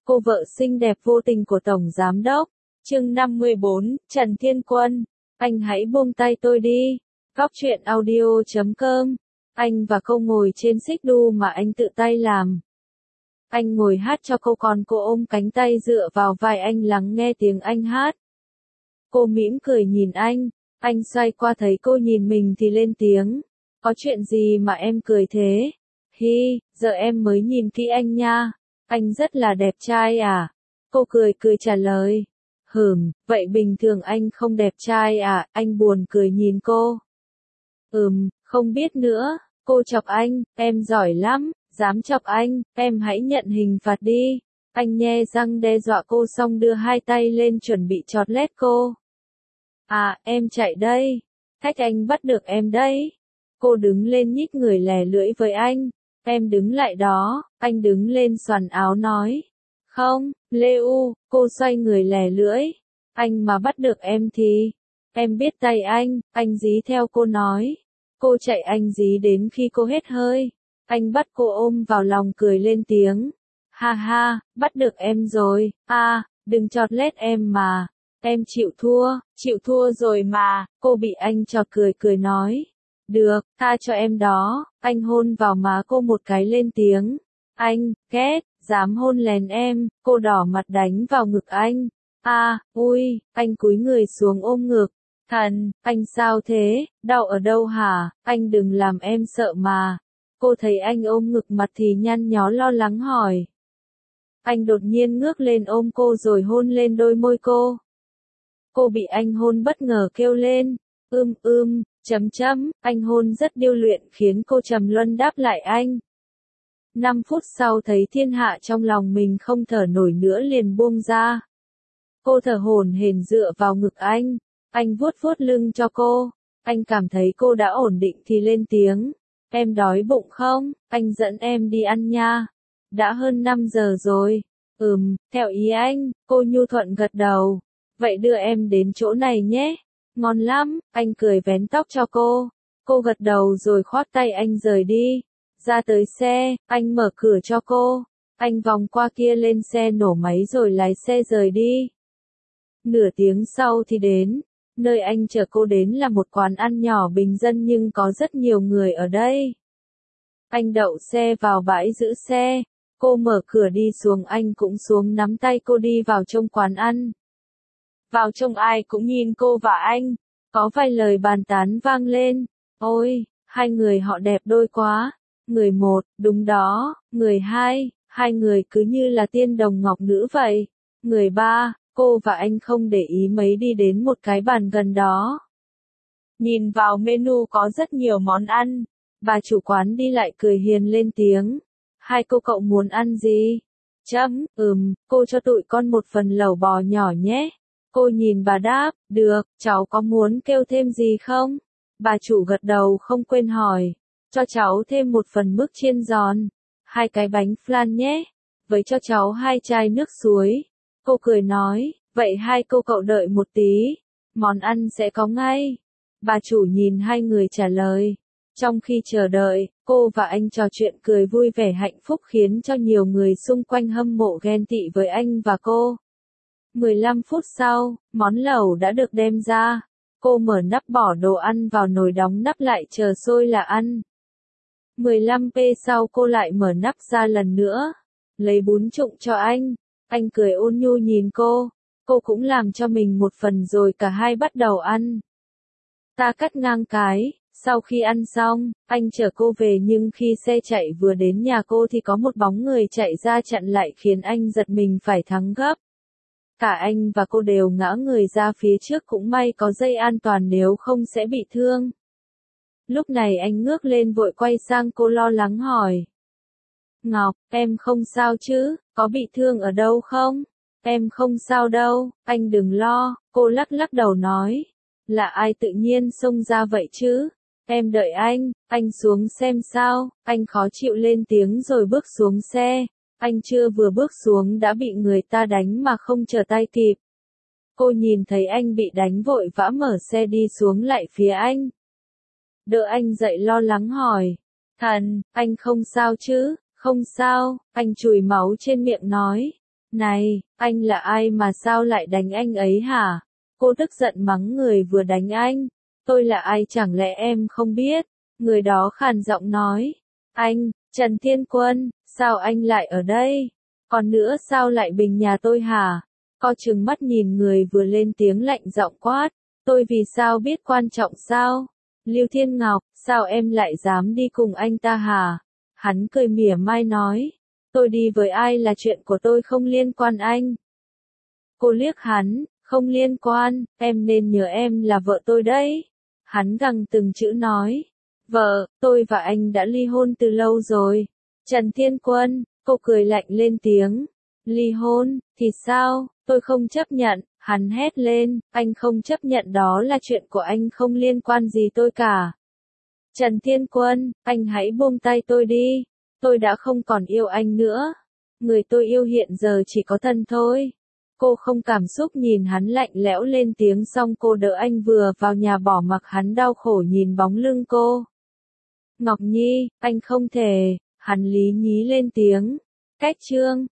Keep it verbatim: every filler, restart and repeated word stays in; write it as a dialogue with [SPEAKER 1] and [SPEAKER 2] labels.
[SPEAKER 1] Cô vợ xinh đẹp vô tình của Tổng Giám Đốc. Chương năm mươi bốn, Trần Thiên Quân. Anh hãy buông tay tôi đi. Góc truyện audio chấm com. Anh và cô ngồi trên xích đu mà anh tự tay làm. Anh ngồi hát cho cô, còn cô ôm cánh tay dựa vào vai anh lắng nghe tiếng anh hát. Cô mỉm cười nhìn anh. Anh xoay qua thấy cô nhìn mình thì lên tiếng. Có chuyện gì mà em cười thế? Hi, giờ em mới nhìn kỹ anh nha. Anh rất là đẹp trai à? Cô cười cười trả lời. Hừm, vậy bình thường anh không đẹp trai à? Anh buồn cười nhìn cô. Ừm, không biết nữa. Cô chọc anh, em giỏi lắm. Dám chọc anh, em hãy nhận hình phạt đi. Anh nhe răng đe dọa cô xong đưa hai tay lên chuẩn bị chọt lét cô. À, em chạy đây. Thách anh bắt được em đấy. Cô đứng lên nhích người lè lưỡi với anh. Em đứng lại đó. Anh đứng lên xoắn áo nói. Không, Lê U. Cô xoay người lè lưỡi. Anh mà bắt được em thì. Em biết tay anh. Anh dí theo cô nói. Cô chạy anh dí đến khi cô hết hơi. Anh bắt cô ôm vào lòng cười lên tiếng. Ha ha, bắt được em rồi. À, đừng chọt lét em mà. Em chịu thua, chịu thua rồi mà. Cô bị anh chọt cười cười nói. Được, tha cho em đó. Anh hôn vào má cô một cái lên tiếng. Anh, ghét, dám hôn lén em. Cô đỏ mặt đánh vào ngực anh. À, ui, anh cúi người xuống ôm ngực. Thần, anh sao thế, đau ở đâu hả? Anh đừng làm em sợ mà. Cô thấy anh ôm ngực mặt thì nhăn nhó lo lắng hỏi. Anh đột nhiên ngước lên ôm cô rồi hôn lên đôi môi cô. Cô bị anh hôn bất ngờ kêu lên. Ưm ưm, chấm chấm, anh hôn rất điêu luyện khiến cô trầm luân đáp lại anh. Năm phút sau thấy thiên hạ trong lòng mình không thở nổi nữa liền buông ra. Cô thở hổn hển dựa vào ngực anh. Anh vuốt vuốt lưng cho cô. Anh cảm thấy cô đã ổn định thì lên tiếng. Em đói bụng không? Anh dẫn em đi ăn nha. Đã hơn năm giờ rồi. Ừm, theo ý anh. Cô nhu thuận gật đầu. Vậy đưa em đến chỗ này nhé. Ngon lắm. Anh cười vén tóc cho cô. Cô gật đầu rồi khoác tay anh rời đi. Ra tới xe, anh mở cửa cho cô. Anh vòng qua kia lên xe nổ máy rồi lái xe rời đi. Nửa tiếng sau thì đến. Nơi anh chở cô đến là một quán ăn nhỏ bình dân nhưng có rất nhiều người ở đây. Anh đậu xe vào bãi giữ xe. Cô mở cửa đi xuống, anh cũng xuống nắm tay cô đi vào trong quán ăn. Vào trong ai cũng nhìn cô và anh. Có vài lời bàn tán vang lên. Ôi, hai người họ đẹp đôi quá. Người một, đúng đó. Người hai, hai người cứ như là tiên đồng ngọc nữ vậy. Người ba, cô và anh không để ý mấy đi đến một cái bàn gần đó. Nhìn vào menu có rất nhiều món ăn. Bà chủ quán đi lại cười hiền lên tiếng. Hai cô cậu muốn ăn gì? Chấm, ừm, cô cho tụi con một phần lẩu bò nhỏ nhé. Cô nhìn bà đáp, được, cháu có muốn kêu thêm gì không? Bà chủ gật đầu không quên hỏi. Cho cháu thêm một phần mứt chiên giòn. Hai cái bánh flan nhé. Với cho cháu hai chai nước suối. Cô cười nói, vậy hai cô cậu đợi một tí. Món ăn sẽ có ngay. Bà chủ nhìn hai người trả lời. Trong khi chờ đợi, cô và anh trò chuyện cười vui vẻ hạnh phúc khiến cho nhiều người xung quanh hâm mộ ghen tị với anh và cô. mười lăm phút sau, món lẩu đã được đem ra. Cô mở nắp bỏ đồ ăn vào nồi đóng nắp lại chờ sôi là ăn. mười lăm phút sau cô lại mở nắp ra lần nữa. Lấy bún trụng cho anh. Anh cười ôn nhu nhìn cô. Cô cũng làm cho mình một phần rồi cả hai bắt đầu ăn. Ta cắt ngang cái. Sau khi ăn xong, anh chở cô về nhưng khi xe chạy vừa đến nhà cô thì có một bóng người chạy ra chặn lại khiến anh giật mình phải thắng gấp. Cả anh và cô đều ngã người ra phía trước, cũng may có dây an toàn nếu không sẽ bị thương. Lúc này anh ngước lên vội quay sang cô lo lắng hỏi. Ngọc, em không sao chứ, có bị thương ở đâu không? Em không sao đâu, anh đừng lo, cô lắc lắc đầu nói. Là ai tự nhiên xông ra vậy chứ? Em đợi anh, anh xuống xem sao, anh khó chịu lên tiếng rồi bước xuống xe. Anh chưa vừa bước xuống đã bị người ta đánh mà không trở tay kịp. Cô nhìn thấy anh bị đánh vội vã mở xe đi xuống lại phía anh. Đỡ anh dậy lo lắng hỏi. Thần, anh không sao chứ? Không sao, anh chùi máu trên miệng nói. Này, anh là ai mà sao lại đánh anh ấy hả? Cô tức giận mắng người vừa đánh anh. Tôi là ai chẳng lẽ em không biết? Người đó khàn giọng nói. Anh, Trần Thiên Quân, sao anh lại ở đây? Còn nữa sao lại bình nhà tôi hả? Co trừng mắt nhìn người vừa lên tiếng lạnh giọng quát. Tôi vì sao biết quan trọng sao? Lưu Thiên Ngọc, sao em lại dám đi cùng anh ta hả? Hắn cười mỉa mai nói. Tôi đi với ai là chuyện của tôi không liên quan anh. Cô liếc hắn, không liên quan, em nên nhớ em là vợ tôi đấy. Hắn gằn từng chữ nói. Vợ, tôi và anh đã ly hôn từ lâu rồi. Trần Thiên Quân, cô cười lạnh lên tiếng. Ly hôn, thì sao, tôi không chấp nhận, hắn hét lên, anh không chấp nhận đó là chuyện của anh không liên quan gì tôi cả. Trần Thiên Quân, anh hãy buông tay tôi đi, tôi đã không còn yêu anh nữa. Người tôi yêu hiện giờ chỉ có thân thôi. Cô không cảm xúc nhìn hắn lạnh lẽo lên tiếng xong cô đỡ anh vừa vào nhà bỏ mặc hắn đau khổ nhìn bóng lưng cô. Ngọc Nhi, anh không thể, hắn lý nhí lên tiếng. Cách chương